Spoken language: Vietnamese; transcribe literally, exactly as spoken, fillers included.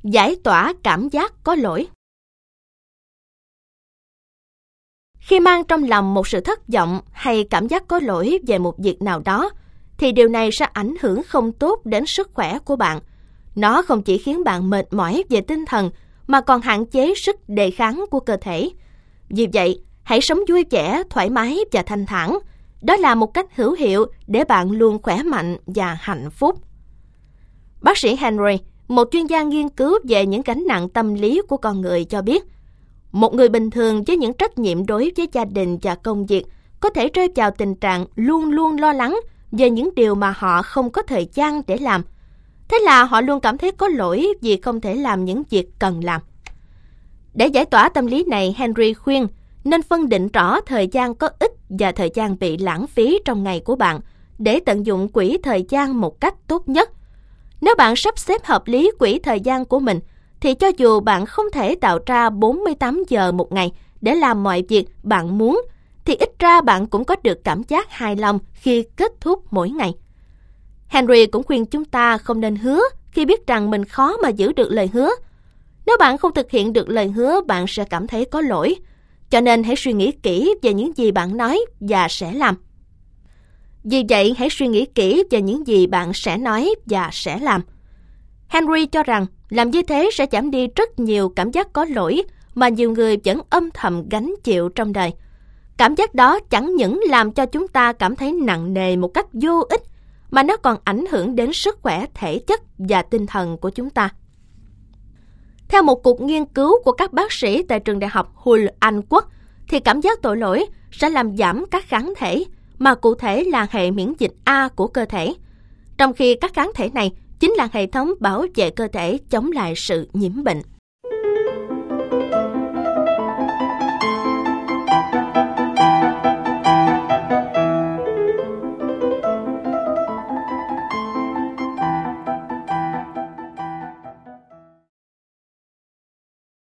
Giải tỏa cảm giác có lỗi. Khi mang trong lòng một sự thất vọng hay cảm giác có lỗi về một việc nào đó, thì điều này sẽ ảnh hưởng không tốt đến sức khỏe của bạn. Nó không chỉ khiến bạn mệt mỏi về tinh thần, mà còn hạn chế sức đề kháng của cơ thể. Vì vậy, hãy sống vui vẻ, thoải mái và thanh thản. Đó là một cách hữu hiệu để bạn luôn khỏe mạnh và hạnh phúc. Bác sĩ Henry, một chuyên gia nghiên cứu về những gánh nặng tâm lý của con người, cho biết, một người bình thường với những trách nhiệm đối với gia đình và công việc có thể rơi vào tình trạng luôn luôn lo lắng về những điều mà họ không có thời gian để làm. Thế là họ luôn cảm thấy có lỗi vì không thể làm những việc cần làm. Để giải tỏa tâm lý này, Henry khuyên nên phân định rõ thời gian có ích và thời gian bị lãng phí trong ngày của bạn để tận dụng quỹ thời gian một cách tốt nhất. Nếu bạn sắp xếp hợp lý quỹ thời gian của mình, thì cho dù bạn không thể tạo ra bốn mươi tám giờ một ngày để làm mọi việc bạn muốn, thì ít ra bạn cũng có được cảm giác hài lòng khi kết thúc mỗi ngày. Henry cũng khuyên chúng ta không nên hứa khi biết rằng mình khó mà giữ được lời hứa. Nếu bạn không thực hiện được lời hứa, bạn sẽ cảm thấy có lỗi. Cho nên hãy suy nghĩ kỹ về những gì bạn nói và sẽ làm. Vì vậy, hãy suy nghĩ kỹ về những gì bạn sẽ nói và sẽ làm. Henry cho rằng làm như thế sẽ giảm đi rất nhiều cảm giác có lỗi mà nhiều người vẫn âm thầm gánh chịu trong đời. Cảm giác đó chẳng những làm cho chúng ta cảm thấy nặng nề một cách vô ích, mà nó còn ảnh hưởng đến sức khỏe thể chất và tinh thần của chúng ta. Theo một cuộc nghiên cứu của các bác sĩ tại trường đại học Hull, Anh Quốc, thì cảm giác tội lỗi sẽ làm giảm các kháng thể, mà cụ thể là hệ miễn dịch A của cơ thể. Trong khi các kháng thể này chính là hệ thống bảo vệ cơ thể chống lại sự nhiễm bệnh.